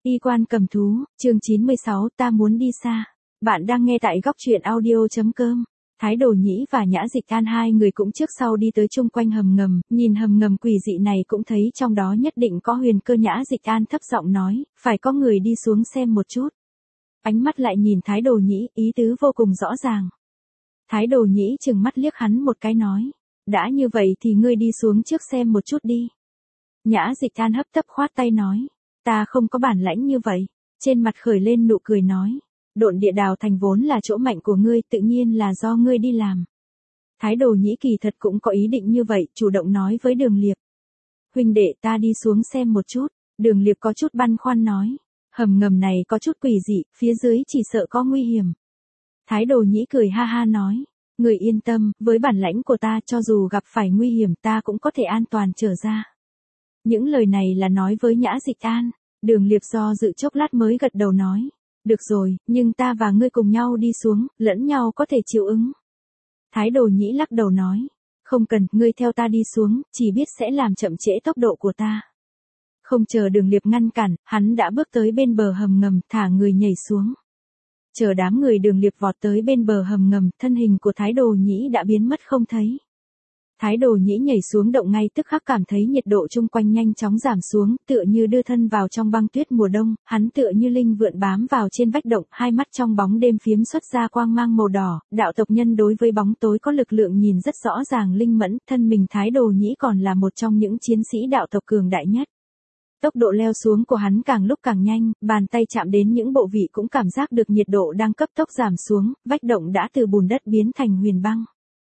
Y quan cầm thú, chương 96, ta muốn đi xa. Bạn đang nghe tại góc truyện audio.com. Thái Đồ Nhĩ và Nhã Dịch An hai người cũng trước sau đi tới chung quanh hầm ngầm, nhìn hầm ngầm quỷ dị này cũng thấy trong đó nhất định có huyền cơ. Nhã Dịch An thấp giọng nói, phải có người đi xuống xem một chút. Ánh mắt lại nhìn Thái Đồ Nhĩ, ý tứ vô cùng rõ ràng. Thái Đồ Nhĩ trừng mắt liếc hắn một cái nói, đã như vậy thì ngươi đi xuống trước xem một chút đi. Nhã Dịch An hấp tấp khoát tay nói, ta không có bản lãnh như vậy. Trên mặt khởi lên nụ cười nói, Độn Địa Đào Thành vốn là chỗ mạnh của ngươi, tự nhiên là do ngươi đi làm. Thái Đồ Nhĩ kỳ thật cũng có ý định như vậy, chủ động nói với Đường Liệp. Huynh đệ, ta đi xuống xem một chút. Đường Liệp có chút băn khoăn nói, hầm ngầm này có chút quỷ dị, phía dưới chỉ sợ có nguy hiểm. Thái Đồ Nhĩ cười ha ha nói, người yên tâm, với bản lãnh của ta cho dù gặp phải nguy hiểm ta cũng có thể an toàn trở ra. Những lời này là nói với Nhã Dịch An. Đường Liệp do dự chốc lát mới gật đầu nói, được rồi, nhưng ta và ngươi cùng nhau đi xuống, lẫn nhau có thể chịu ứng. Thái Đồ Nhĩ lắc đầu nói, không cần, ngươi theo ta đi xuống, chỉ biết sẽ làm chậm trễ tốc độ của ta. Không chờ Đường Liệp ngăn cản, hắn đã bước tới bên bờ hầm ngầm, thả người nhảy xuống. Chờ đám người Đường Liệp vọt tới bên bờ hầm ngầm, thân hình của Thái Đồ Nhĩ đã biến mất không thấy. Thái Đồ Nhĩ nhảy xuống động ngay tức khắc cảm thấy nhiệt độ chung quanh nhanh chóng giảm xuống, tựa như đưa thân vào trong băng tuyết mùa đông, hắn tựa như linh vượn bám vào trên vách động, hai mắt trong bóng đêm phiếm xuất ra quang mang màu đỏ, đạo tộc nhân đối với bóng tối có lực lượng nhìn rất rõ ràng linh mẫn, thân mình Thái Đồ Nhĩ còn là một trong những chiến sĩ đạo tộc cường đại nhất. Tốc độ leo xuống của hắn càng lúc càng nhanh, bàn tay chạm đến những bộ vị cũng cảm giác được nhiệt độ đang cấp tốc giảm xuống, vách động đã từ bùn đất biến thành huyền băng.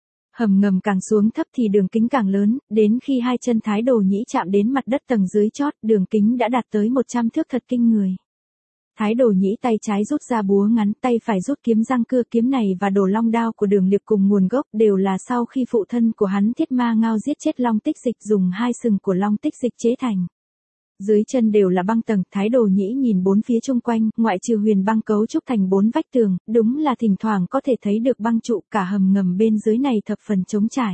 Hầm ngầm càng xuống thấp thì đường kính càng lớn, đến khi hai chân Thái Đồ Nhĩ chạm đến mặt đất tầng dưới chót, đường kính đã đạt tới 100 thước thật kinh người. Thái Đồ Nhĩ tay trái rút ra búa ngắn, tay phải rút kiếm răng cưa, kiếm này và Đồ Long đao của Đường Liệp cùng nguồn gốc đều là sau khi phụ thân của hắn Thiết Ma Ngao giết chết Long Tích Dịch dùng hai sừng của Long Tích Dịch chế thành. Dưới chân đều là băng tầng, Thái Đồ Nhĩ nhìn bốn phía chung quanh, ngoại trừ huyền băng cấu trúc thành bốn vách tường, đúng là thỉnh thoảng có thể thấy được băng trụ, cả hầm ngầm bên dưới này thập phần trống trải.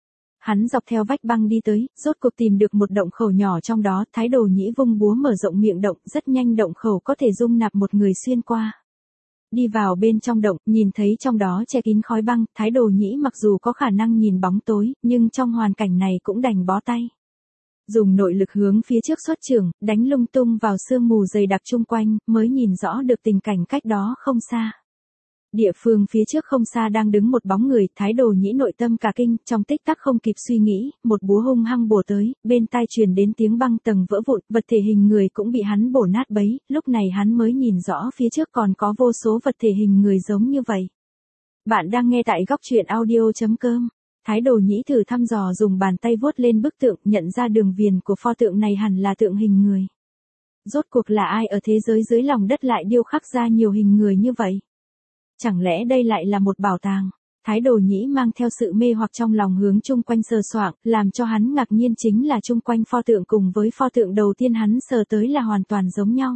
Hắn dọc theo vách băng đi tới, rốt cuộc tìm được một động khẩu nhỏ trong đó, Thái Đồ Nhĩ vung búa mở rộng miệng động, rất nhanh động khẩu có thể dung nạp một người xuyên qua. Đi vào bên trong động, nhìn thấy trong đó che kín khói băng, Thái Đồ Nhĩ mặc dù có khả năng nhìn bóng tối, nhưng trong hoàn cảnh này cũng đành bó tay. Dùng nội lực hướng phía trước xuất chưởng, đánh lung tung vào sương mù dày đặc chung quanh, mới nhìn rõ được tình cảnh cách đó không xa. Địa phương phía trước không xa đang đứng một bóng người, Thái Đồ Nhĩ nội tâm cả kinh, trong tích tắc không kịp suy nghĩ, một búa hung hăng bổ tới, bên tai truyền đến tiếng băng tầng vỡ vụn, vật thể hình người cũng bị hắn bổ nát bấy, lúc này hắn mới nhìn rõ phía trước còn có vô số vật thể hình người giống như vậy. Bạn đang nghe tại góc truyện audio.com. Thái Đồ Nhĩ thử thăm dò dùng bàn tay vuốt lên bức tượng, nhận ra đường viền của pho tượng này hẳn là tượng hình người. Rốt cuộc là ai ở thế giới dưới lòng đất lại điêu khắc ra nhiều hình người như vậy? Chẳng lẽ đây lại là một bảo tàng? Thái Đồ Nhĩ mang theo sự mê hoặc trong lòng hướng chung quanh sờ soạng, làm cho hắn ngạc nhiên chính là chung quanh pho tượng cùng với pho tượng đầu tiên hắn sờ tới là hoàn toàn giống nhau.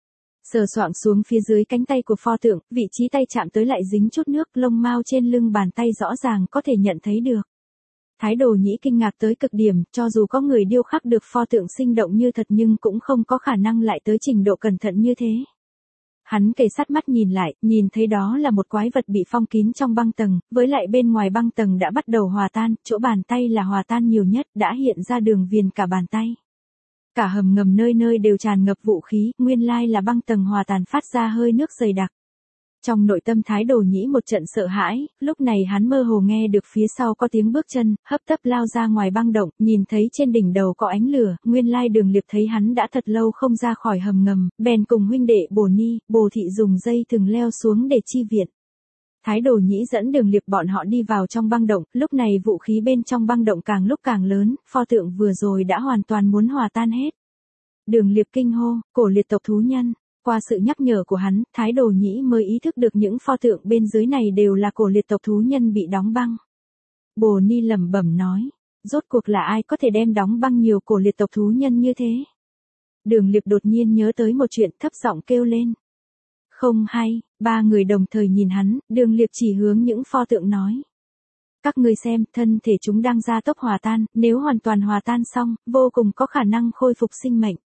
Sờ soạng xuống phía dưới cánh tay của pho tượng, vị trí tay chạm tới lại dính chút nước, lông mao trên lưng bàn tay rõ ràng có thể nhận thấy được. Thái Đồ Nhĩ kinh ngạc tới cực điểm, cho dù có người điêu khắc được pho tượng sinh động như thật nhưng cũng không có khả năng lại tới trình độ cẩn thận như thế. Hắn kề sát mắt nhìn lại, nhìn thấy đó là một quái vật bị phong kín trong băng tầng, với lại bên ngoài băng tầng đã bắt đầu hòa tan, chỗ bàn tay là hòa tan nhiều nhất, đã hiện ra đường viền cả bàn tay. Cả hầm ngầm nơi nơi đều tràn ngập vũ khí, nguyên lai là băng tầng hòa tan phát ra hơi nước dày đặc. Trong nội tâm Thái Đồ Nhĩ một trận sợ hãi, lúc này hắn mơ hồ nghe được phía sau có tiếng bước chân, hấp tấp lao ra ngoài băng động, nhìn thấy trên đỉnh đầu có ánh lửa, nguyên lai Đường Liệp thấy hắn đã thật lâu không ra khỏi hầm ngầm, bèn cùng huynh đệ Bồ Ni, Bồ Thị dùng dây thừng leo xuống để chi viện. Thái Đồ Nhĩ dẫn Đường Liệp bọn họ đi vào trong băng động, lúc này vũ khí bên trong băng động càng lúc càng lớn, pho tượng vừa rồi đã hoàn toàn muốn hòa tan hết. Đường Liệp kinh hô, cổ liệt tộc thú nhân. Qua sự nhắc nhở của hắn, Thái Đồ Nhĩ mới ý thức được những pho tượng bên dưới này đều là cổ liệt tộc thú nhân bị đóng băng. Bồ Ni lẩm bẩm nói, rốt cuộc là ai có thể đem đóng băng nhiều cổ liệt tộc thú nhân như thế? Đường Liệp đột nhiên nhớ tới một chuyện, thấp giọng kêu lên. Không hay, ba người đồng thời nhìn hắn, Đường Liệp chỉ hướng những pho tượng nói. Các ngươi xem, thân thể chúng đang gia tốc hòa tan, nếu hoàn toàn hòa tan xong, vô cùng có khả năng khôi phục sinh mệnh.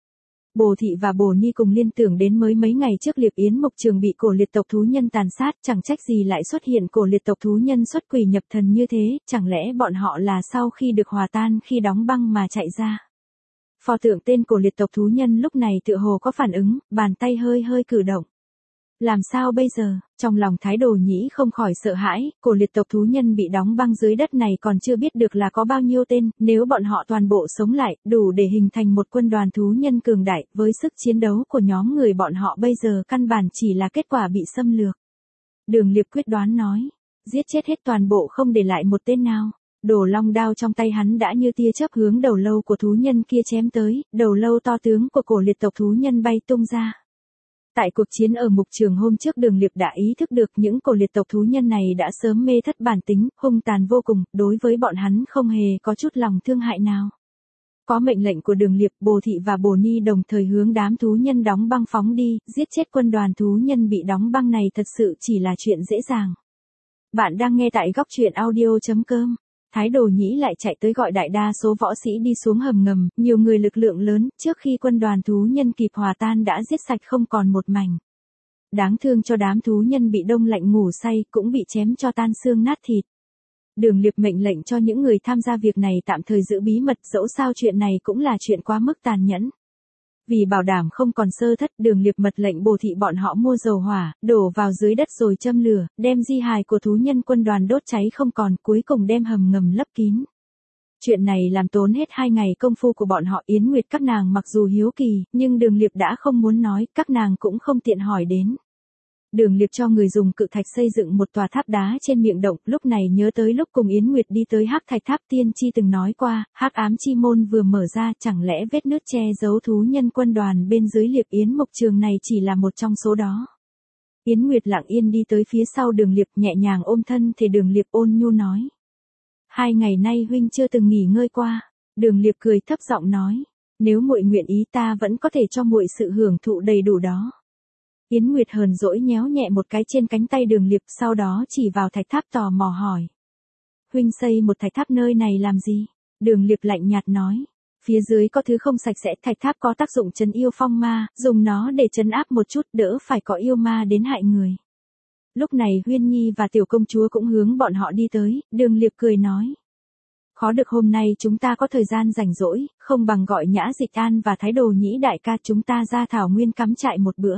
Bồ Thị và Bồ Ni cùng liên tưởng đến mới mấy ngày trước Liệp Yến Mục Trường bị cổ liệt tộc thú nhân tàn sát, chẳng trách gì lại xuất hiện cổ liệt tộc thú nhân xuất quỷ nhập thần như thế, chẳng lẽ bọn họ là sau khi được hòa tan khi đóng băng mà chạy ra. Pho tượng tên cổ liệt tộc thú nhân lúc này tựa hồ có phản ứng, bàn tay hơi hơi cử động. Làm sao bây giờ? Trong lòng Thái Đồ Nhĩ không khỏi sợ hãi, cổ liệt tộc thú nhân bị đóng băng dưới đất này còn chưa biết được là có bao nhiêu tên, nếu bọn họ toàn bộ sống lại, đủ để hình thành một quân đoàn thú nhân cường đại, với sức chiến đấu của nhóm người bọn họ bây giờ căn bản chỉ là kết quả bị xâm lược. Đường Liệp quyết đoán nói, giết chết hết toàn bộ không để lại một tên nào. Đồ long đao trong tay hắn đã như tia chớp hướng đầu lâu của thú nhân kia chém tới, đầu lâu to tướng của cổ liệt tộc thú nhân bay tung ra. Tại cuộc chiến ở Mục Trường hôm trước Đường Liệp đã ý thức được những cổ liệt tộc thú nhân này đã sớm mê thất bản tính, hung tàn vô cùng, đối với bọn hắn không hề có chút lòng thương hại nào. Có mệnh lệnh của Đường Liệp, Bồ Thị và Bồ Ni đồng thời hướng đám thú nhân đóng băng phóng đi, giết chết quân đoàn thú nhân bị đóng băng này thật sự chỉ là chuyện dễ dàng. Bạn đang nghe tại góc truyện audio.com. Thái Đồ Nhĩ lại chạy tới gọi đại đa số võ sĩ đi xuống hầm ngầm, nhiều người lực lượng lớn, trước khi quân đoàn thú nhân kịp hòa tan đã giết sạch không còn một mảnh. Đáng thương cho đám thú nhân bị đông lạnh ngủ say, cũng bị chém cho tan xương nát thịt. Đường Liệp mệnh lệnh cho những người tham gia việc này tạm thời giữ bí mật, dẫu sao chuyện này cũng là chuyện quá mức tàn nhẫn. Vì bảo đảm không còn sơ thất, Đường Liệp mật lệnh Bồ Thị bọn họ mua dầu hỏa, đổ vào dưới đất rồi châm lửa, đem di hài của thú nhân quân đoàn đốt cháy không còn, cuối cùng đem hầm ngầm lấp kín. Chuyện này làm tốn hết 2 ngày công phu của bọn họ. Yến Nguyệt các nàng mặc dù hiếu kỳ, nhưng Đường Liệp đã không muốn nói, các nàng cũng không tiện hỏi đến. Đường Liệp cho người dùng cự thạch xây dựng một tòa tháp đá trên miệng động, lúc này nhớ tới lúc cùng Yến Nguyệt đi tới Hắc Thạch Tháp tiên tri từng nói qua, Hắc Ám Chi Môn vừa mở ra, chẳng lẽ vết nứt che giấu thú nhân quân đoàn bên dưới Liệp Yến Mục Trường này chỉ là một trong số đó. Yến Nguyệt lặng yên đi tới phía sau Đường Liệp, nhẹ nhàng ôm thân thể Đường Liệp ôn nhu nói. 2 ngày nay huynh chưa từng nghỉ ngơi qua. Đường Liệp cười thấp giọng nói, nếu muội nguyện ý ta vẫn có thể cho muội sự hưởng thụ đầy đủ đó. Yến Nguyệt hờn dỗi nhéo nhẹ một cái trên cánh tay Đường Liệp, sau đó chỉ vào thạch tháp tò mò hỏi. Huynh xây một thạch tháp nơi này làm gì? Đường Liệp lạnh nhạt nói. Phía dưới có thứ không sạch sẽ, thạch tháp có tác dụng trấn yêu phong ma, dùng nó để trấn áp một chút, đỡ phải có yêu ma đến hại người. Lúc này Huyên Nhi và tiểu công chúa cũng hướng bọn họ đi tới, Đường Liệp cười nói. Khó được hôm nay chúng ta có thời gian rảnh rỗi, không bằng gọi Nhã Dịch An và Thái Đồ Nhĩ đại ca chúng ta ra thảo nguyên cắm trại một bữa.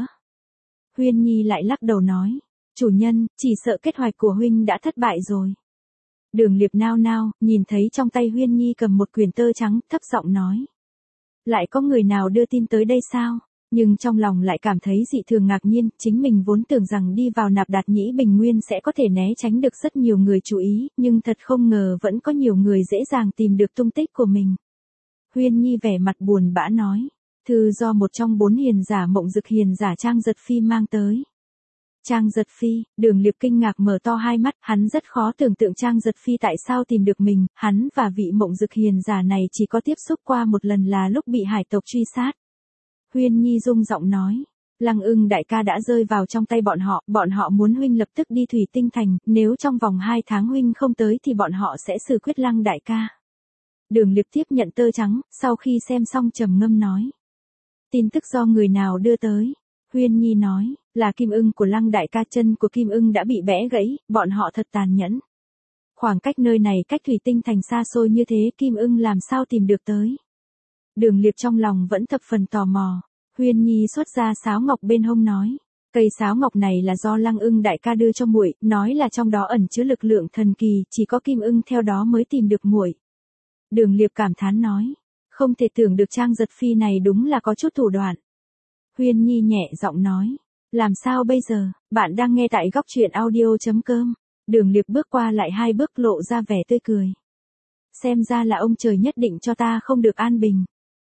Huyên Nhi lại lắc đầu nói, chủ nhân, chỉ sợ kế hoạch của huynh đã thất bại rồi. Đường Liệp nao nao, nhìn thấy trong tay Huyên Nhi cầm một quyển tơ trắng, thấp giọng nói. Lại có người nào đưa tin tới đây sao? Nhưng trong lòng lại cảm thấy dị thường ngạc nhiên, chính mình vốn tưởng rằng đi vào Nạp Đạt Nhĩ Bình Nguyên sẽ có thể né tránh được rất nhiều người chú ý, nhưng thật không ngờ vẫn có nhiều người dễ dàng tìm được tung tích của mình. Huyên Nhi vẻ mặt buồn bã nói. Thư do một trong 4 hiền giả Mộng Dực hiền giả Trang Giật Phi mang tới. Trang Giật Phi, Đường Liệp kinh ngạc mở to hai mắt, hắn rất khó tưởng tượng Trang Giật Phi tại sao tìm được mình, hắn và vị Mộng Dực hiền giả này chỉ có tiếp xúc qua một lần là lúc bị hải tộc truy sát. Huyên Nhi rung giọng nói, Lăng Ưng đại ca đã rơi vào trong tay bọn họ muốn huynh lập tức đi Thủy Tinh Thành, nếu trong vòng 2 tháng huynh không tới thì bọn họ sẽ xử quyết Lăng đại ca. Đường Liệp tiếp nhận tơ trắng, sau khi xem xong trầm ngâm nói. Tin tức do người nào đưa tới? Huyên Nhi nói, là Kim Ưng của Lăng đại ca, chân của Kim Ưng đã bị bẽ gãy, bọn họ thật tàn nhẫn. Khoảng cách nơi này cách Thủy Tinh Thành xa xôi như thế, Kim Ưng làm sao tìm được tới? Đường Liệp trong lòng vẫn thập phần tò mò. Huyên Nhi xuất ra sáo ngọc bên hông nói, cây sáo ngọc này là do Lăng Ưng đại ca đưa cho muội, nói là trong đó ẩn chứa lực lượng thần kỳ, chỉ có Kim Ưng theo đó mới tìm được muội. Đường Liệp cảm thán nói, không thể tưởng được Trang Giật Phi này đúng là có chút thủ đoạn. Huyên Nhi nhẹ giọng nói, làm sao bây giờ? Bạn đang nghe tại góc truyện audio.com. Đường Liệp bước qua lại 2 bước lộ ra vẻ tươi cười. Xem ra là ông trời nhất định cho ta không được an bình.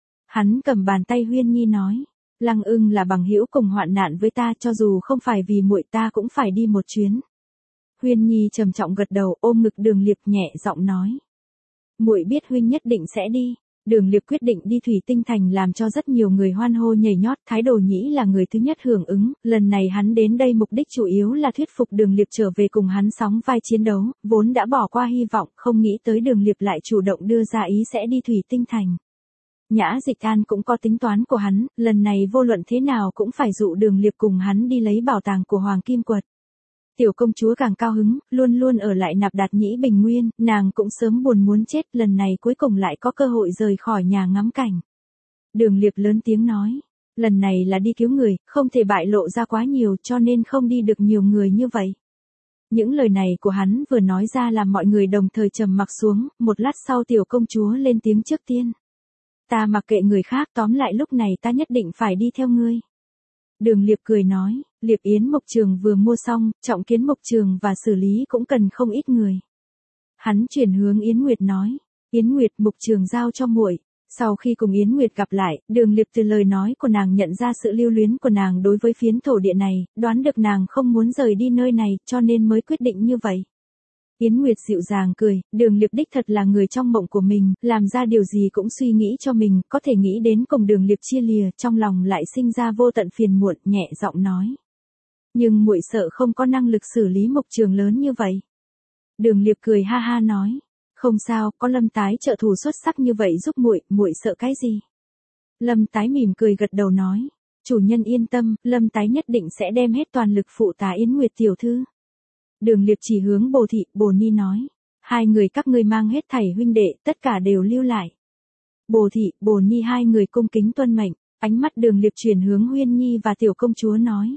Hắn cầm bàn tay Huyên Nhi nói, Lăng Ưng là bằng hữu cùng hoạn nạn với ta, cho dù không phải vì muội ta cũng phải đi một chuyến. Huyên Nhi trầm trọng gật đầu, ôm ngực Đường Liệp nhẹ giọng nói, muội biết huynh nhất định sẽ đi. Đường Liệp quyết định đi Thủy Tinh Thành làm cho rất nhiều người hoan hô nhảy nhót, Thái Đồ Nhĩ là người thứ nhất hưởng ứng, lần này hắn đến đây mục đích chủ yếu là thuyết phục Đường Liệp trở về cùng hắn sóng vai chiến đấu, vốn đã bỏ qua hy vọng, không nghĩ tới Đường Liệp lại chủ động đưa ra ý sẽ đi Thủy Tinh Thành. Nhã Dịch An cũng có tính toán của hắn, lần này vô luận thế nào cũng phải dụ Đường Liệp cùng hắn đi lấy bảo tàng của Hoàng Kim Quật. Tiểu công chúa càng cao hứng, luôn luôn ở lại Nạp Đạt Nhĩ Bình Nguyên, nàng cũng sớm buồn muốn chết, lần này cuối cùng lại có cơ hội rời khỏi nhà ngắm cảnh. Đường Liệp lớn tiếng nói, lần này là đi cứu người, không thể bại lộ ra quá nhiều cho nên không đi được nhiều người như vậy. Những lời này của hắn vừa nói ra làm mọi người đồng thời trầm mặc xuống, một lát sau tiểu công chúa lên tiếng trước tiên. Ta mặc kệ người khác, tóm lại lúc này ta nhất định phải đi theo ngươi. Đường Liệp cười nói, Liệp Yến Mộc Trường vừa mua xong, Trọng Kiến Mộc Trường và xử lý cũng cần không ít người. Hắn chuyển hướng Yến Nguyệt nói, Yến Nguyệt, Mộc Trường giao cho muội. Sau khi cùng Yến Nguyệt gặp lại, Đường Liệp từ lời nói của nàng nhận ra sự lưu luyến của nàng đối với phiến thổ địa này, đoán được nàng không muốn rời đi nơi này, cho nên mới quyết định như vậy. Yến Nguyệt dịu dàng cười, Đường Liệp đích thật là người trong mộng của mình, làm ra điều gì cũng suy nghĩ cho mình, có thể nghĩ đến cùng Đường Liệp chia lìa, trong lòng lại sinh ra vô tận phiền muộn, nhẹ giọng nói. Nhưng muội sợ không có năng lực xử lý Mộc Trường lớn như vậy. Đường Liệp cười ha ha nói, không sao, có Lâm Tái trợ thủ xuất sắc như vậy giúp muội sợ cái gì? Lâm Tái mỉm cười gật đầu nói, chủ nhân yên tâm, Lâm Tái nhất định sẽ đem hết toàn lực phụ tá Yến Nguyệt tiểu thư. Đường Liệp chỉ hướng Bồ Thị, Bồ Ni nói, hai người các ngươi mang hết thảy huynh đệ, tất cả đều lưu lại. Bồ Thị, Bồ Ni hai người cung kính tuân mệnh, ánh mắt Đường Liệp chuyển hướng Huyên Nhi và tiểu công chúa nói.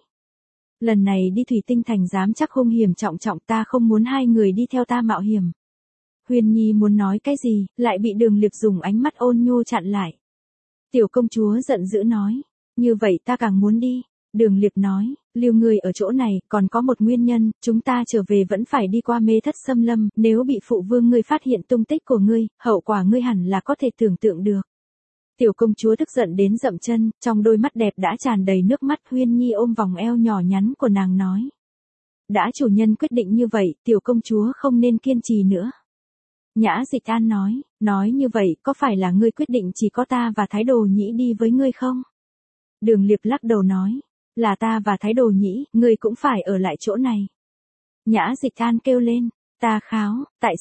Lần này đi Thủy Tinh Thành dám chắc hung hiểm trọng trọng, ta không muốn hai người đi theo ta mạo hiểm. Huyên Nhi muốn nói cái gì, lại bị Đường Liệp dùng ánh mắt ôn nhu chặn lại. Tiểu công chúa giận dữ nói, như vậy ta càng muốn đi. Đường Liệp nói, lưu ngươi ở chỗ này, còn có một nguyên nhân, chúng ta trở về vẫn phải đi qua Mê Thất Xâm Lâm, nếu bị phụ vương ngươi phát hiện tung tích của ngươi, hậu quả ngươi hẳn là có thể tưởng tượng được. Tiểu công chúa tức giận đến dậm chân, trong đôi mắt đẹp đã tràn đầy nước mắt. Huyên Nhi ôm vòng eo nhỏ nhắn của nàng nói. Đã chủ nhân quyết định như vậy, tiểu công chúa không nên kiên trì nữa. Nhã Dịch An nói như vậy, có phải là ngươi quyết định chỉ có ta và Thái Đồ Nhĩ đi với ngươi không? Đường Liệp lắc đầu nói, là ta và Thái Đồ Nhĩ, ngươi cũng phải ở lại chỗ này. Nhã Dịch An kêu lên, ta kháo,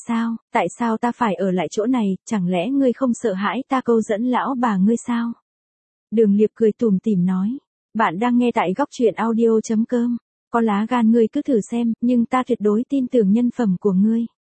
tại sao ta phải ở lại chỗ này, chẳng lẽ ngươi không sợ hãi ta câu dẫn lão bà ngươi sao? Đường Liệp cười tủm tỉm nói, bạn đang nghe tại góc truyện audio.com, có lá gan ngươi cứ thử xem, nhưng ta tuyệt đối tin tưởng nhân phẩm của ngươi.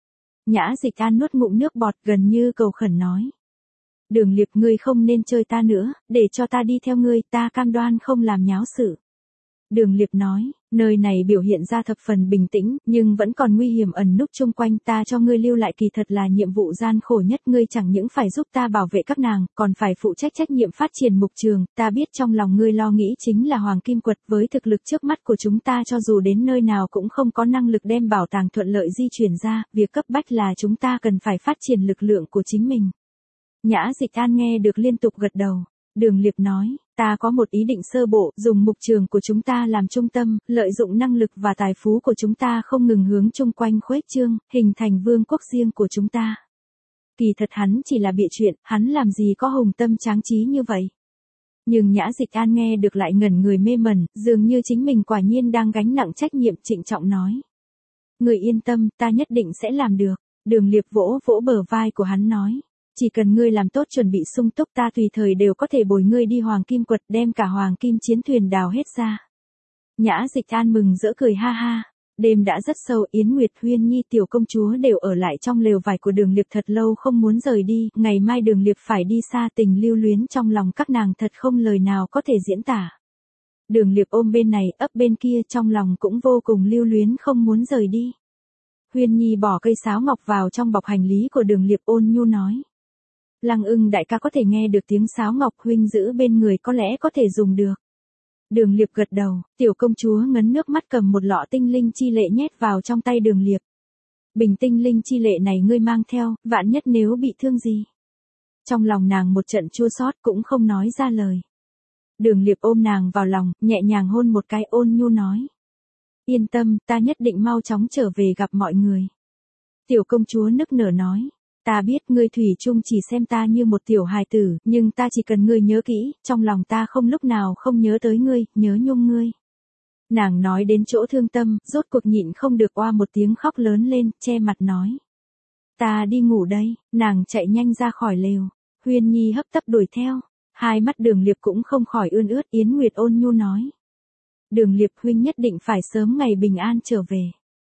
Nhã Dịch An nuốt ngụm nước bọt gần như cầu khẩn nói. Đường Liệp, ngươi không nên chơi ta nữa, để cho ta đi theo ngươi, ta cam đoan không làm nháo sự. Đường Liệp nói, nơi này biểu hiện ra thập phần bình tĩnh, nhưng vẫn còn nguy hiểm ẩn núp chung quanh, ta cho ngươi lưu lại kỳ thật là nhiệm vụ gian khổ nhất, ngươi chẳng những phải giúp ta bảo vệ các nàng, còn phải phụ trách trách nhiệm phát triển Mục Trường, ta biết trong lòng ngươi lo nghĩ chính là Hoàng Kim Quật, với thực lực trước mắt của chúng ta cho dù đến nơi nào cũng không có năng lực đem bảo tàng thuận lợi di chuyển ra, việc cấp bách là chúng ta cần phải phát triển lực lượng của chính mình. Nhã Dịch An nghe được liên tục gật đầu. Đường Liệp nói, ta có một ý định sơ bộ, dùng Mục Trường của chúng ta làm trung tâm, lợi dụng năng lực và tài phú của chúng ta không ngừng hướng chung quanh khuếch trương, hình thành vương quốc riêng của chúng ta. Kỳ thật hắn chỉ là bịa chuyện, hắn làm gì có hùng tâm tráng trí như vậy. Nhưng Nhã Dịch An nghe được lại ngẩn người mê mẩn, dường như chính mình quả nhiên đang gánh nặng trách nhiệm, trịnh trọng nói. Người yên tâm, ta nhất định sẽ làm được. Đường Liệp vỗ vỗ bờ vai của hắn nói. Chỉ cần ngươi làm tốt chuẩn bị sung túc, ta tùy thời đều có thể bồi ngươi đi Hoàng Kim Quật, đem cả Hoàng Kim chiến thuyền đào hết ra. Nhã Dịch An mừng rỡ cười ha ha. Đêm đã rất sâu, Yến Nguyệt, Huyên Nhi, tiểu công chúa đều ở lại trong lều vải của Đường Liệp thật lâu không muốn rời đi, ngày mai Đường Liệp phải đi xa, tình lưu luyến trong lòng các nàng thật không lời nào có thể diễn tả. Đường Liệp ôm bên này, ấp bên kia, trong lòng cũng vô cùng lưu luyến không muốn rời đi. Huyên Nhi bỏ cây sáo ngọc vào trong bọc hành lý của Đường Liệp, ôn nhu nói. Lăng Ưng đại ca có thể nghe được tiếng sáo ngọc, huynh giữ bên người có lẽ có thể dùng được. Đường Liệp gật đầu, tiểu công chúa ngấn nước mắt cầm một lọ tinh linh chi lệ nhét vào trong tay Đường Liệp. Bình tinh linh chi lệ này ngươi mang theo, vạn nhất nếu bị thương gì. Trong lòng nàng một trận chua xót cũng không nói ra lời. Đường Liệp ôm nàng vào lòng, nhẹ nhàng hôn một cái, ôn nhu nói. Yên tâm, ta nhất định mau chóng trở về gặp mọi người. Tiểu công chúa nức nở nói. Ta biết ngươi thủy chung chỉ xem ta như một tiểu hài tử, nhưng ta chỉ cần ngươi nhớ kỹ, trong lòng ta không lúc nào không nhớ tới ngươi, nhớ nhung ngươi. Nàng nói đến chỗ thương tâm, rốt cuộc nhịn không được oa một tiếng khóc lớn lên, che mặt nói. Ta đi ngủ đây, nàng chạy nhanh ra khỏi lều. Huyên Nhi hấp tấp đuổi theo. Hai mắt Đường Liệp cũng không khỏi ươn ướt. Yến Nguyệt ôn nhu nói. Đường Liệp huynh nhất định phải sớm ngày bình an trở về.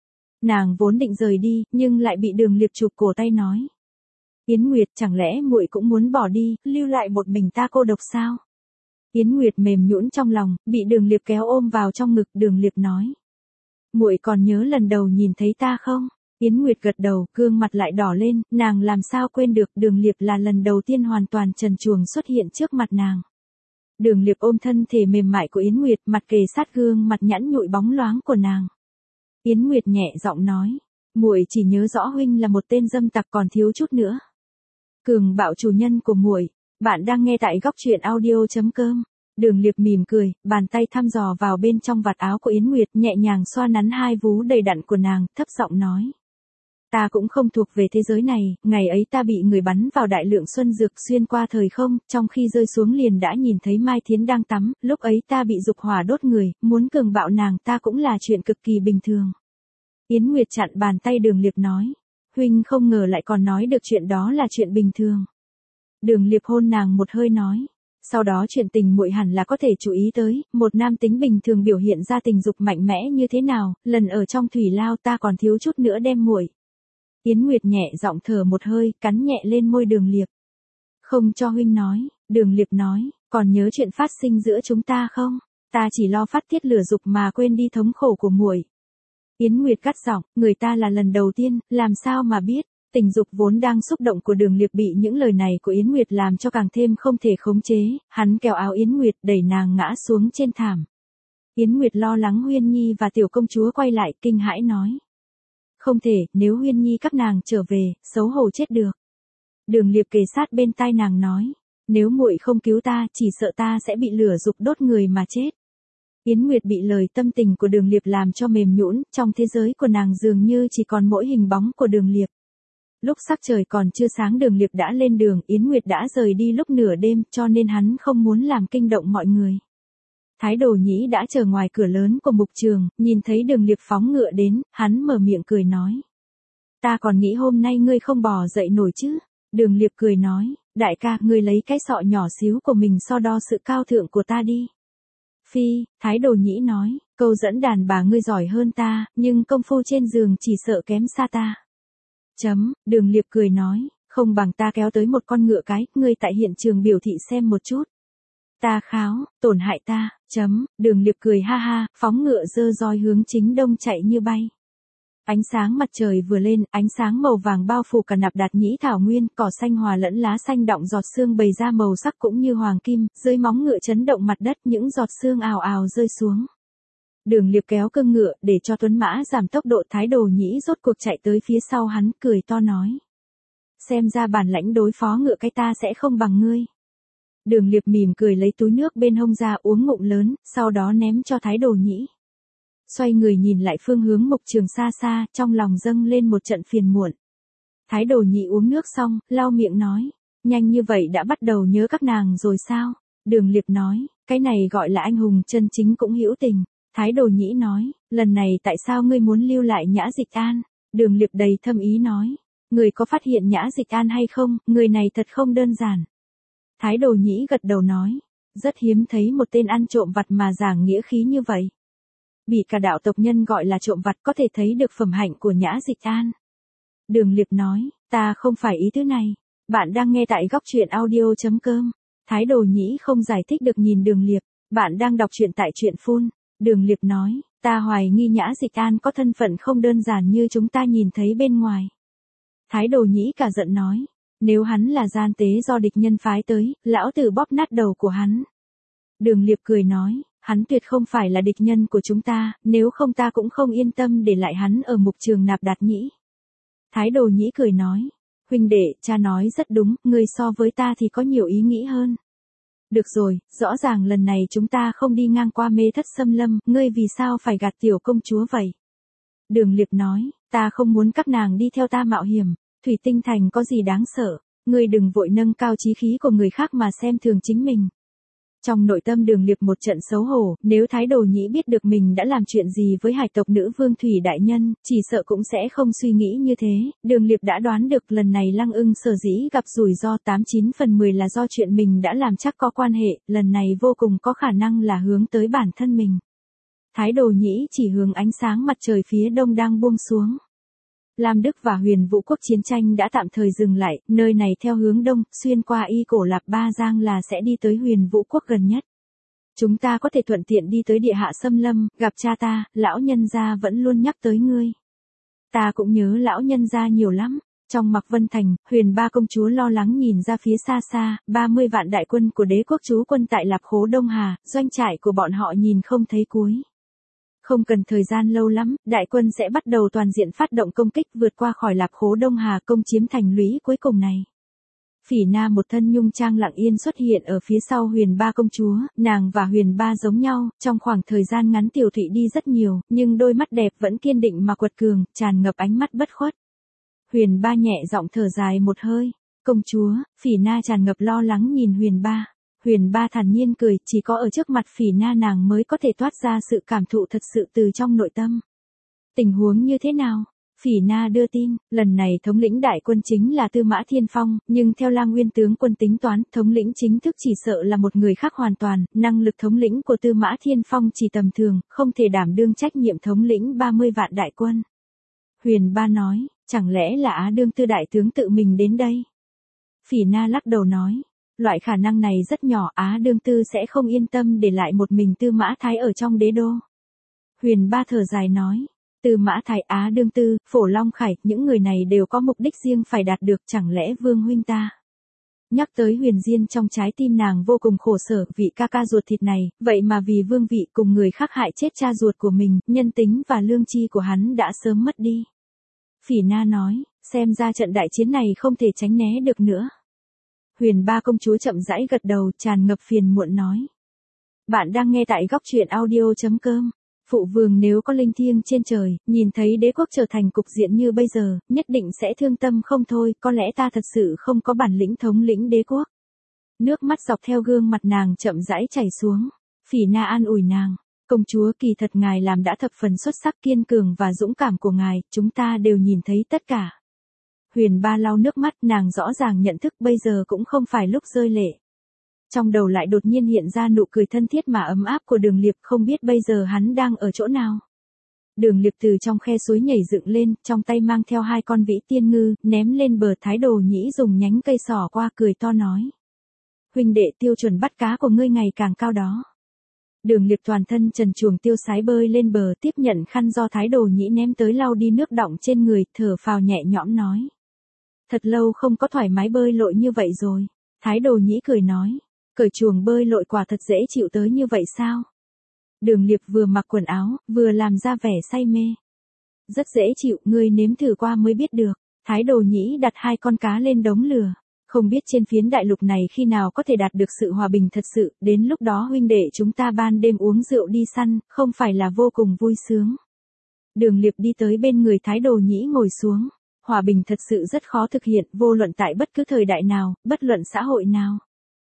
Nàng vốn định rời đi, nhưng lại bị Đường Liệp chụp cổ tay nói. Yến Nguyệt, chẳng lẽ muội cũng muốn bỏ đi, lưu lại một mình ta cô độc sao? Yến Nguyệt mềm nhũn trong lòng, bị Đường Liệp kéo ôm vào trong ngực. Đường Liệp nói. Muội còn nhớ lần đầu nhìn thấy ta không? Yến Nguyệt gật đầu, gương mặt lại đỏ lên, nàng làm sao quên được. Đường Liệp là lần đầu tiên hoàn toàn trần truồng xuất hiện trước mặt nàng. Đường Liệp ôm thân thể mềm mại của Yến Nguyệt, mặt kề sát gương mặt nhẵn nhụi bóng loáng của nàng. Yến Nguyệt nhẹ giọng nói, muội chỉ nhớ rõ huynh là một tên dâm tặc, còn thiếu chút nữa. Cường bạo chủ nhân của muội. Bạn đang nghe tại góc truyện audio.com. Đường Liệp mỉm cười, bàn tay thăm dò vào bên trong vạt áo của Yến Nguyệt, nhẹ nhàng xoa nắn hai vú đầy đặn của nàng, thấp giọng nói. Ta cũng không thuộc về thế giới này, ngày ấy ta bị người bắn vào đại lượng xuân dược xuyên qua thời không, trong khi rơi xuống liền đã nhìn thấy Mai Thiến đang tắm, lúc ấy ta bị dục hỏa đốt người, muốn cường bạo nàng ta cũng là chuyện cực kỳ bình thường. Yến Nguyệt chặn bàn tay Đường Liệp nói, huynh không ngờ lại còn nói được chuyện đó là chuyện bình thường. Đường Liệp hôn nàng một hơi nói, sau đó chuyện tình muội hẳn là có thể chú ý tới, một nam tính bình thường biểu hiện ra tình dục mạnh mẽ như thế nào, lần ở trong thủy lao ta còn thiếu chút nữa đem muội. Yến Nguyệt nhẹ giọng thở một hơi, cắn nhẹ lên môi Đường Liệp. Không cho huynh nói. Đường Liệp nói, còn nhớ chuyện phát sinh giữa chúng ta không? Ta chỉ lo phát tiết lửa dục mà quên đi thống khổ của muội. Yến Nguyệt gắt giọng, người ta là lần đầu tiên, làm sao mà biết? Tình dục vốn đang xúc động của Đường Liệp bị những lời này của Yến Nguyệt làm cho càng thêm không thể khống chế, hắn kéo áo Yến Nguyệt đẩy nàng ngã xuống trên thảm. Yến Nguyệt lo lắng Huyên Nhi và tiểu công chúa quay lại, kinh hãi nói. Không thể, nếu Huyên Nhi các nàng trở về, xấu hổ chết được. Đường Liệp kề sát bên tai nàng nói, nếu muội không cứu ta, chỉ sợ ta sẽ bị lửa dục đốt người mà chết. Yến Nguyệt bị lời tâm tình của Đường Liệp làm cho mềm nhũn, trong thế giới của nàng dường như chỉ còn mỗi hình bóng của Đường Liệp. Lúc sắc trời còn chưa sáng Đường Liệp đã lên đường, Yến Nguyệt đã rời đi lúc nửa đêm, cho nên hắn không muốn làm kinh động mọi người. Thái Đồ Nhĩ đã chờ ngoài cửa lớn của mục trường, nhìn thấy Đường Liệp phóng ngựa đến, hắn mở miệng cười nói. Ta còn nghĩ hôm nay ngươi không bò dậy nổi chứ. Đường Liệp cười nói, đại ca, ngươi lấy cái sọ nhỏ xíu của mình so đo sự cao thượng của ta đi. Phi, Thái Đồ Nhĩ nói, câu dẫn đàn bà ngươi giỏi hơn ta, nhưng công phu trên giường chỉ sợ kém xa ta. Đường Liệp cười nói, không bằng ta kéo tới một con ngựa cái, ngươi tại hiện trường biểu thị xem một chút. Ta kháo, tổn hại ta. Đường Liệp cười ha ha, phóng ngựa dơ roi hướng chính đông chạy như bay. Ánh sáng mặt trời vừa lên, ánh sáng màu vàng bao phủ cả Nạp Đạt Nhĩ thảo nguyên, cỏ xanh hòa lẫn lá xanh đọng giọt sương bày ra màu sắc cũng như hoàng kim, dưới móng ngựa chấn động mặt đất, những giọt sương ào ào rơi xuống. Đường Liệp kéo cương ngựa, để cho tuấn mã giảm tốc độ. Thái Đồ Nhĩ rốt cuộc chạy tới phía sau hắn, cười to nói. Xem ra bản lãnh đối phó ngựa cái ta sẽ không bằng ngươi. Đường Liệp mỉm cười lấy túi nước bên hông ra uống ngụm lớn, sau đó ném cho Thái Đồ Nhĩ. Xoay người nhìn lại phương hướng mục trường xa xa, trong lòng dâng lên một trận phiền muộn. Thái Đồ Nhĩ uống nước xong, lau miệng nói, nhanh như vậy đã bắt đầu nhớ các nàng rồi sao? Đường Liệp nói, cái này gọi là anh hùng chân chính cũng hữu tình. Thái Đồ Nhĩ nói, lần này tại sao ngươi muốn lưu lại Nhã Dịch An? Đường Liệp đầy thâm ý nói, người có phát hiện Nhã Dịch An hay không, người này thật không đơn giản. Thái Đồ Nhĩ gật đầu nói, rất hiếm thấy một tên ăn trộm vặt mà giảng nghĩa khí như vậy. Bị cả đạo tộc nhân gọi là trộm vặt có thể thấy được phẩm hạnh của Nhã Dịch An. Đường Liệp nói, ta không phải ý thứ này. Bạn đang nghe tại góc truyện audio.com. Thái Đồ Nhĩ không giải thích được nhìn Đường Liệp, bạn đang đọc truyện tại truyện Phun. Đường Liệp nói, ta hoài nghi Nhã Dịch An có thân phận không đơn giản như chúng ta nhìn thấy bên ngoài. Thái Đồ Nhĩ cả giận nói, nếu hắn là gian tế do địch nhân phái tới, lão tử bóp nát đầu của hắn. Đường Liệp cười nói, hắn tuyệt không phải là địch nhân của chúng ta, nếu không ta cũng không yên tâm để lại hắn ở mục trường Nạp Đạt Nhĩ. Thái Đồ Nhĩ cười nói, huynh đệ, cha nói rất đúng, ngươi so với ta thì có nhiều ý nghĩ hơn. Được rồi, rõ ràng lần này chúng ta không đi ngang qua Mê Thất Xâm Lâm, ngươi vì sao phải gạt tiểu công chúa vậy? Đường Liệp nói, ta không muốn các nàng đi theo ta mạo hiểm, Thủy Tinh Thành có gì đáng sợ, ngươi đừng vội nâng cao chí khí của người khác mà xem thường chính mình. Trong nội tâm Đường Liệp một trận xấu hổ, nếu Thái Đồ Nhĩ biết được mình đã làm chuyện gì với hải tộc nữ vương Thủy Đại Nhân, chỉ sợ cũng sẽ không suy nghĩ như thế. Đường Liệp đã đoán được lần này Lăng Ưng sở dĩ gặp rủi ro 89/10 là do chuyện mình đã làm chắc có quan hệ, lần này vô cùng có khả năng là hướng tới bản thân mình. Thái Đồ Nhĩ chỉ hướng ánh sáng mặt trời phía đông đang buông xuống. Lam Đức và Huyền Vũ quốc chiến tranh đã tạm thời dừng lại, nơi này theo hướng đông, xuyên qua Y Cổ Lạp Ba Giang là sẽ đi tới Huyền Vũ quốc gần nhất. Chúng ta có thể thuận tiện đi tới địa hạ xâm lâm, gặp cha ta, lão nhân gia vẫn luôn nhắc tới ngươi. Ta cũng nhớ lão nhân gia nhiều lắm. Trong Mạc Vân Thành, Huyền Ba công chúa lo lắng nhìn ra phía xa xa, 30 vạn đại quân của đế quốc trú quân tại Lạp Khố Đông Hà, doanh trại của bọn họ nhìn không thấy cuối. Không cần thời gian lâu lắm, đại quân sẽ bắt đầu toàn diện phát động công kích vượt qua khỏi Lạp Khố Đông Hà công chiếm thành lũy cuối cùng này. Phỉ Na một thân nhung trang lặng yên xuất hiện ở phía sau Huyền Ba công chúa, nàng và Huyền Ba giống nhau, trong khoảng thời gian ngắn tiểu thụy đi rất nhiều, nhưng đôi mắt đẹp vẫn kiên định mà quật cường, tràn ngập ánh mắt bất khuất. Huyền Ba nhẹ giọng thở dài một hơi, công chúa, Phỉ Na tràn ngập lo lắng nhìn Huyền Ba. Huyền Ba thản nhiên cười, chỉ có ở trước mặt Phỉ Na nàng mới có thể toát ra sự cảm thụ thật sự từ trong nội tâm. Tình huống như thế nào? Phỉ Na đưa tin, lần này thống lĩnh đại quân chính là Tư Mã Thiên Phong, nhưng theo Lang Nguyên tướng quân tính toán, thống lĩnh chính thức chỉ sợ là một người khác hoàn toàn, năng lực thống lĩnh của Tư Mã Thiên Phong chỉ tầm thường, không thể đảm đương trách nhiệm thống lĩnh 30 vạn đại quân. Huyền Ba nói, chẳng lẽ là Á Đương Tư đại tướng tự mình đến đây? Phỉ Na lắc đầu nói, loại khả năng này rất nhỏ, Á Đương Tư sẽ không yên tâm để lại một mình Tư Mã Thái ở trong đế đô. Huyền Ba thở dài nói, Tư Mã Thái, Á Đương Tư, Phổ Long Khải, những người này đều có mục đích riêng phải đạt được, chẳng lẽ Vương huynh ta? Nhắc tới Huyền Diên trong trái tim nàng vô cùng khổ sở, vị ca ca ruột thịt này, vậy mà vì vương vị cùng người khác hại chết cha ruột của mình, nhân tính và lương tri của hắn đã sớm mất đi. Phỉ Na nói, xem ra trận đại chiến này không thể tránh né được nữa. Huyền Ba công chúa chậm rãi gật đầu, tràn ngập phiền muộn nói. Bạn đang nghe tại góc truyện audio.com. Phụ vương nếu có linh thiêng trên trời, nhìn thấy đế quốc trở thành cục diện như bây giờ, nhất định sẽ thương tâm không thôi, có lẽ ta thật sự không có bản lĩnh thống lĩnh đế quốc. Nước mắt dọc theo gương mặt nàng chậm rãi chảy xuống. Phỉ Na an ủi nàng, công chúa kỳ thật ngài làm đã thập phần xuất sắc, kiên cường và dũng cảm của ngài, chúng ta đều nhìn thấy tất cả. Huyền Ba lau nước mắt, nàng rõ ràng nhận thức bây giờ cũng không phải lúc rơi lệ. Trong đầu lại đột nhiên hiện ra nụ cười thân thiết mà ấm áp của Đường Liệp, không biết bây giờ hắn đang ở chỗ nào. Đường Liệp từ trong khe suối nhảy dựng lên, trong tay mang theo 2 con vĩ tiên ngư, ném lên bờ. Thái Đồ Nhĩ dùng nhánh cây xỏ qua, cười to nói. Huynh đệ, tiêu chuẩn bắt cá của ngươi ngày càng cao đó. Đường Liệp toàn thân trần truồng tiêu sái bơi lên bờ, tiếp nhận khăn do Thái Đồ Nhĩ ném tới lau đi nước đọng trên người, thở phào nhẹ nhõm nói. Thật lâu không có thoải mái bơi lội như vậy rồi. Thái Đồ Nhĩ cười nói. Cởi chuồng bơi lội quả thật dễ chịu tới như vậy sao? Đường Liệp vừa mặc quần áo, vừa làm ra vẻ say mê. Rất dễ chịu, ngươi nếm thử qua mới biết được. Thái Đồ Nhĩ đặt 2 con cá lên đống lửa. Không biết trên phiến đại lục này khi nào có thể đạt được sự hòa bình thật sự, đến lúc đó huynh đệ chúng ta ban đêm uống rượu đi săn, không phải là vô cùng vui sướng. Đường Liệp đi tới bên người Thái Đồ Nhĩ ngồi xuống. Hòa bình thật sự rất khó thực hiện, vô luận tại bất cứ thời đại nào, bất luận xã hội nào.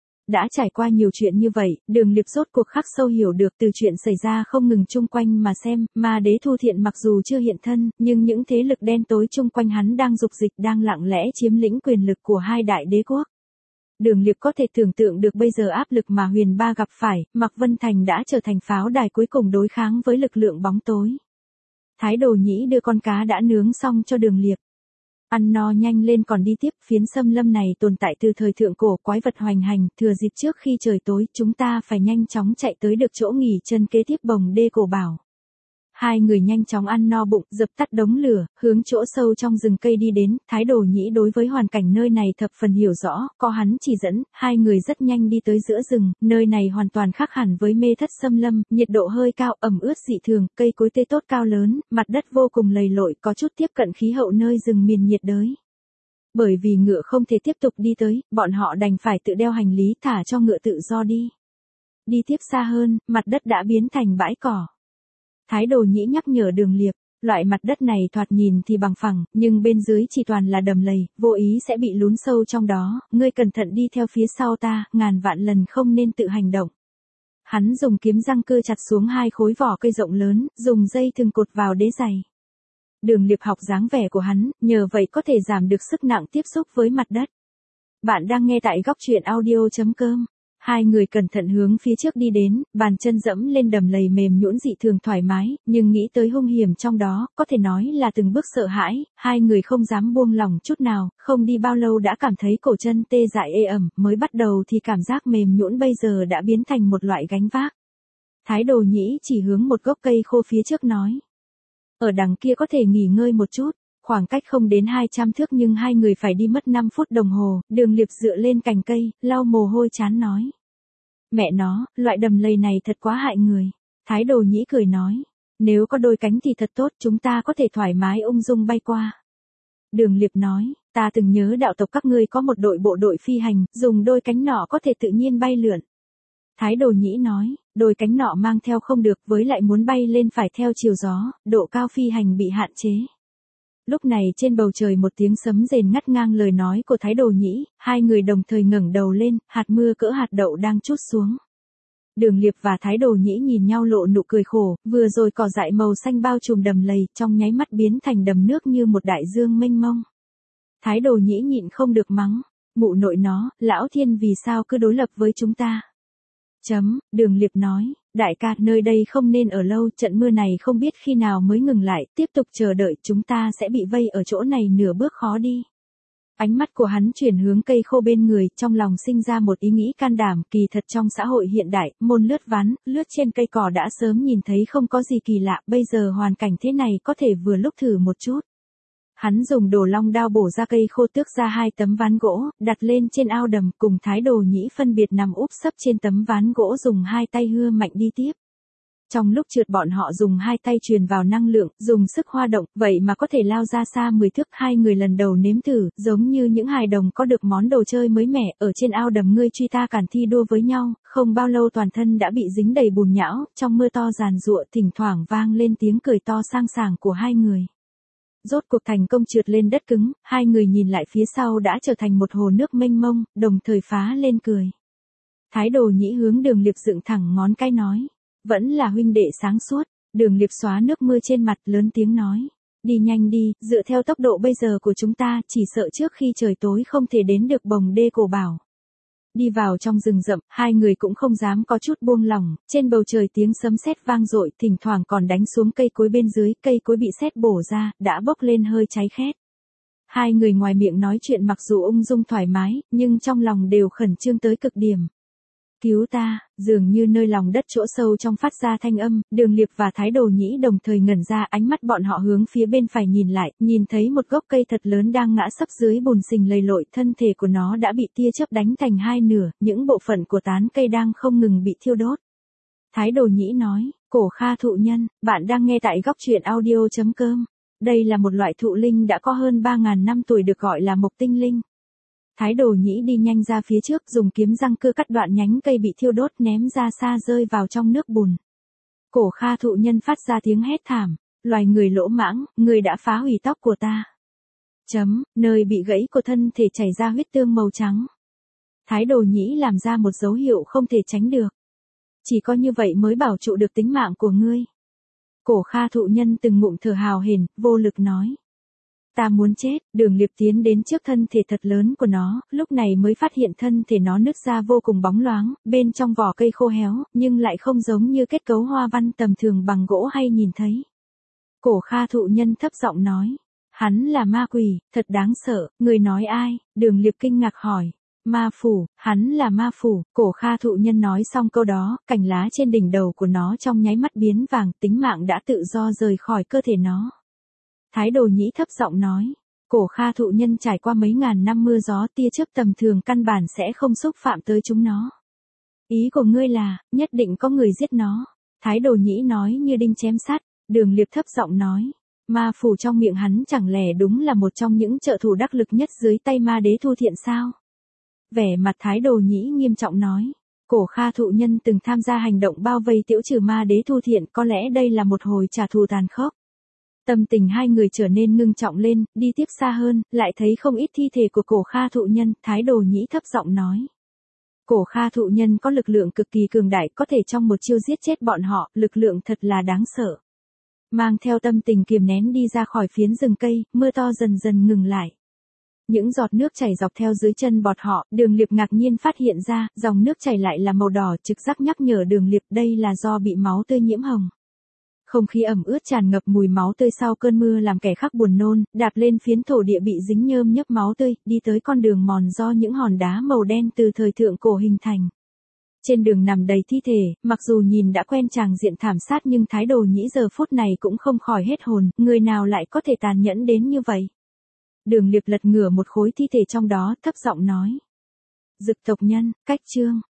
Đã trải qua nhiều chuyện như vậy, Đường Liệp rốt cuộc khắc sâu hiểu được từ chuyện xảy ra không ngừng chung quanh mà xem, mà đế Thu Thiện mặc dù chưa hiện thân, nhưng những thế lực đen tối chung quanh hắn đang dục dịch, đang lặng lẽ chiếm lĩnh quyền lực của 2 đại đế quốc. Đường Liệp có thể tưởng tượng được bây giờ áp lực mà Huyền Ba gặp phải, Mạc Vân Thành đã trở thành pháo đài cuối cùng đối kháng với lực lượng bóng tối. Thái Đồ Nhĩ đưa con cá đã nướng xong cho Đường Liệp. Ăn no nhanh lên còn đi tiếp, phiến xâm lâm này tồn tại từ thời thượng cổ, quái vật hoành hành, thừa dịp trước khi trời tối, chúng ta phải nhanh chóng chạy tới được chỗ nghỉ chân kế tiếp Bồng Đê Cổ Bảo. 2 người nhanh chóng ăn no bụng, dập tắt đống lửa, hướng chỗ sâu trong rừng cây đi đến. Thái Đồ Nhĩ đối với hoàn cảnh nơi này thập phần hiểu rõ, có hắn chỉ dẫn, 2 người rất nhanh đi tới giữa rừng, nơi này hoàn toàn khác hẳn với Mê Thất xâm lâm, nhiệt độ hơi cao, ẩm ướt dị thường, cây cối tê tốt cao lớn, mặt đất vô cùng lầy lội, có chút tiếp cận khí hậu nơi rừng miền nhiệt đới. Bởi vì ngựa không thể tiếp tục đi tới, bọn họ đành phải tự đeo hành lý thả cho ngựa tự do đi. Đi tiếp xa hơn, mặt đất đã biến thành bãi cỏ. Thái Đồ Nhĩ nhắc nhở Đường Liệp, loại mặt đất này thoạt nhìn thì bằng phẳng, nhưng bên dưới chỉ toàn là đầm lầy, vô ý sẽ bị lún sâu trong đó, ngươi cẩn thận đi theo phía sau ta, ngàn vạn lần không nên tự hành động. Hắn dùng kiếm răng cưa chặt xuống hai khối vỏ cây rộng lớn, dùng dây thừng cột vào đế giày. Đường Liệp học dáng vẻ của hắn, nhờ vậy có thể giảm được sức nặng tiếp xúc với mặt đất. Bạn đang nghe tại góc truyện audio.com. Hai người cẩn thận hướng phía trước đi đến, bàn chân dẫm lên đầm lầy mềm nhũn dị thường thoải mái, nhưng nghĩ tới hung hiểm trong đó, có thể nói là từng bước sợ hãi, hai người không dám buông lỏng chút nào, không đi bao lâu đã cảm thấy cổ chân tê dại ê ẩm, mới bắt đầu thì cảm giác mềm nhũn bây giờ đã biến thành một loại gánh vác. Thái Đồ Nhĩ chỉ hướng một gốc cây khô phía trước nói. Ở đằng kia có thể nghỉ ngơi một chút. Khoảng cách không đến 200 thước nhưng hai người phải đi mất 5 phút đồng hồ, Đường Liệp dựa lên cành cây, lau mồ hôi chán nói. Mẹ nó, loại đầm lầy này thật quá hại người. Thái Đồ Nhĩ cười nói. Nếu có đôi cánh thì thật tốt, chúng ta có thể thoải mái ung dung bay qua. Đường Liệp nói, ta từng nhớ đạo tộc các ngươi có một đội bộ đội phi hành, dùng đôi cánh nọ có thể tự nhiên bay lượn. Thái Đồ Nhĩ nói, đôi cánh nọ mang theo không được, với lại muốn bay lên phải theo chiều gió, độ cao phi hành bị hạn chế. Lúc này trên bầu trời một tiếng sấm rền ngắt ngang lời nói của Thái Đồ Nhĩ, hai người đồng thời ngẩng đầu lên, hạt mưa cỡ hạt đậu đang trút xuống. Đường Liệp và Thái Đồ Nhĩ nhìn nhau lộ nụ cười khổ, vừa rồi cỏ dại màu xanh bao trùm đầm lầy, trong nháy mắt biến thành đầm nước như một đại dương mênh mông. Thái Đồ Nhĩ nhịn không được mắng, mụ nội nó, lão thiên vì sao cứ đối lập với chúng ta. Đường Liệp nói, đại ca, nơi đây không nên ở lâu, trận mưa này không biết khi nào mới ngừng lại, tiếp tục chờ đợi chúng ta sẽ bị vây ở chỗ này nửa bước khó đi. Ánh mắt của hắn chuyển hướng cây khô bên người, trong lòng sinh ra một ý nghĩ can đảm, kỳ thật trong xã hội hiện đại, môn lướt ván, lướt trên cây cỏ đã sớm nhìn thấy không có gì kỳ lạ, bây giờ hoàn cảnh thế này có thể vừa lúc thử một chút. Hắn dùng đồ long đao bổ ra cây khô tước ra hai tấm ván gỗ, đặt lên trên ao đầm, cùng Thái Đồ Nhĩ phân biệt nằm úp sấp trên tấm ván gỗ dùng hai tay hưa mạnh đi tiếp. Trong lúc trượt bọn họ dùng hai tay truyền vào năng lượng, dùng sức hoa động, vậy mà có thể lao ra xa 10 thước. Hai người lần đầu nếm thử, giống như những hài đồng có được món đồ chơi mới mẻ, ở trên ao đầm ngươi truy ta cản thi đua với nhau, không bao lâu toàn thân đã bị dính đầy bùn nhão, trong mưa to giàn giụa thỉnh thoảng vang lên tiếng cười to sang sảng của hai người. Rốt cuộc thành công trượt lên đất cứng, hai người nhìn lại phía sau đã trở thành một hồ nước mênh mông, đồng thời phá lên cười. Thái Đồ Nhĩ hướng Đường Liệp dựng thẳng ngón cái nói. Vẫn là huynh đệ sáng suốt. Đường Liệp xóa nước mưa trên mặt lớn tiếng nói. Đi nhanh đi, dựa theo tốc độ bây giờ của chúng ta, chỉ sợ trước khi trời tối không thể đến được bồng đê Cổ Bảo. Đi vào trong rừng rậm, hai người cũng không dám có chút buông lỏng, trên bầu trời tiếng sấm sét vang dội, thỉnh thoảng còn đánh xuống cây cối bên dưới, cây cối bị sét bổ ra, đã bốc lên hơi cháy khét. Hai người ngoài miệng nói chuyện mặc dù ung dung thoải mái, nhưng trong lòng đều khẩn trương tới cực điểm. Cứu ta, dường như nơi lòng đất chỗ sâu trong phát ra thanh âm, Đường Liệp và Thái Đồ Nhĩ đồng thời ngẩn ra, ánh mắt bọn họ hướng phía bên phải nhìn lại, nhìn thấy một gốc cây thật lớn đang ngã sấp dưới bùn sình lầy lội, thân thể của nó đã bị tia chớp đánh thành hai nửa, những bộ phận của tán cây đang không ngừng bị thiêu đốt. Thái Đồ Nhĩ nói, Cổ Kha thụ nhân, bạn đang nghe tại góc truyện audio.com. Đây là một loại thụ linh đã có hơn 3.000 năm tuổi được gọi là mộc tinh linh. Thái Đồ Nhĩ đi nhanh ra phía trước, dùng kiếm răng cưa cắt đoạn nhánh cây bị thiêu đốt ném ra xa rơi vào trong nước bùn. Cổ Kha thụ nhân phát ra tiếng hét thảm, loài người lỗ mãng, người đã phá hủy tóc của ta. Nơi bị gãy của thân thể chảy ra huyết tương màu trắng. Thái Đồ Nhĩ làm ra một dấu hiệu không thể tránh được. Chỉ có như vậy mới bảo trụ được tính mạng của ngươi. Cổ Kha thụ nhân từng ngụm thở hào hển, vô lực nói. Ta muốn chết. Đường Liệp tiến đến trước thân thể thật lớn của nó, lúc này mới phát hiện thân thể nó nứt ra vô cùng bóng loáng, bên trong vỏ cây khô héo, nhưng lại không giống như kết cấu hoa văn tầm thường bằng gỗ hay nhìn thấy. Cổ Kha thụ nhân thấp giọng nói, hắn là ma quỷ, thật đáng sợ. Người nói ai? Đường Liệp kinh ngạc hỏi. Ma phủ, hắn là ma phủ. Cổ Kha thụ nhân nói xong câu đó, cành lá trên đỉnh đầu của nó trong nháy mắt biến vàng, tính mạng đã tự do rời khỏi cơ thể nó. Thái Đồ Nhĩ thấp giọng nói, Cổ Kha thụ nhân trải qua mấy ngàn năm mưa gió, tia chớp tầm thường căn bản sẽ không xúc phạm tới chúng nó. Ý của ngươi là, nhất định có người giết nó. Thái Đồ Nhĩ nói như đinh chém sắt. Đường Liệp thấp giọng nói, ma phủ trong miệng hắn chẳng lẽ đúng là một trong những trợ thủ đắc lực nhất dưới tay ma đế Thu Thiện sao? Vẻ mặt Thái Đồ Nhĩ nghiêm trọng nói, Cổ Kha thụ nhân từng tham gia hành động bao vây tiễu trừ ma đế Thu Thiện, có lẽ đây là một hồi trả thù tàn khốc. Tâm tình hai người trở nên ngưng trọng lên, đi tiếp xa hơn, lại thấy không ít thi thể của Cổ Kha thụ nhân. Thái Đồ Nhĩ thấp giọng nói, Cổ Kha thụ nhân có lực lượng cực kỳ cường đại, có thể trong một chiêu giết chết bọn họ, lực lượng thật là đáng sợ. Mang theo tâm tình kiềm nén đi ra khỏi phiến rừng cây, mưa to dần dần ngừng lại. Những giọt nước chảy dọc theo dưới chân bọt họ, Đường Liệp ngạc nhiên phát hiện ra, dòng nước chảy lại là màu đỏ, trực giác nhắc nhở Đường Liệp đây là do bị máu tươi nhiễm hồng. Không khí ẩm ướt tràn ngập mùi máu tươi sau cơn mưa làm kẻ khác buồn nôn, đạp lên phiến thổ địa bị dính nhơm nhớp máu tươi, đi tới con đường mòn do những hòn đá màu đen từ thời thượng cổ hình thành. Trên đường nằm đầy thi thể, mặc dù nhìn đã quen tràng diện thảm sát nhưng Thái Đồ Nhĩ giờ phút này cũng không khỏi hết hồn, người nào lại có thể tàn nhẫn đến như vậy. Đường Liệp lật ngửa một khối thi thể trong đó, thấp giọng nói. Dực tộc nhân, cách chương.